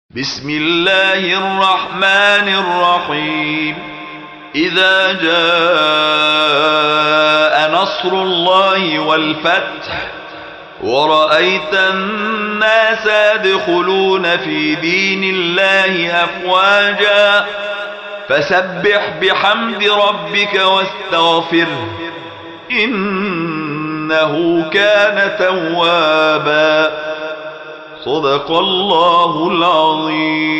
بسم الله الرحمن الرحيم. إذا جاء نصر الله والفتح ورأيت الناس يدخلون في دين الله أفواجا فسبح بحمد ربك واستغفره إنه كان توابا. صدق الله العظيم.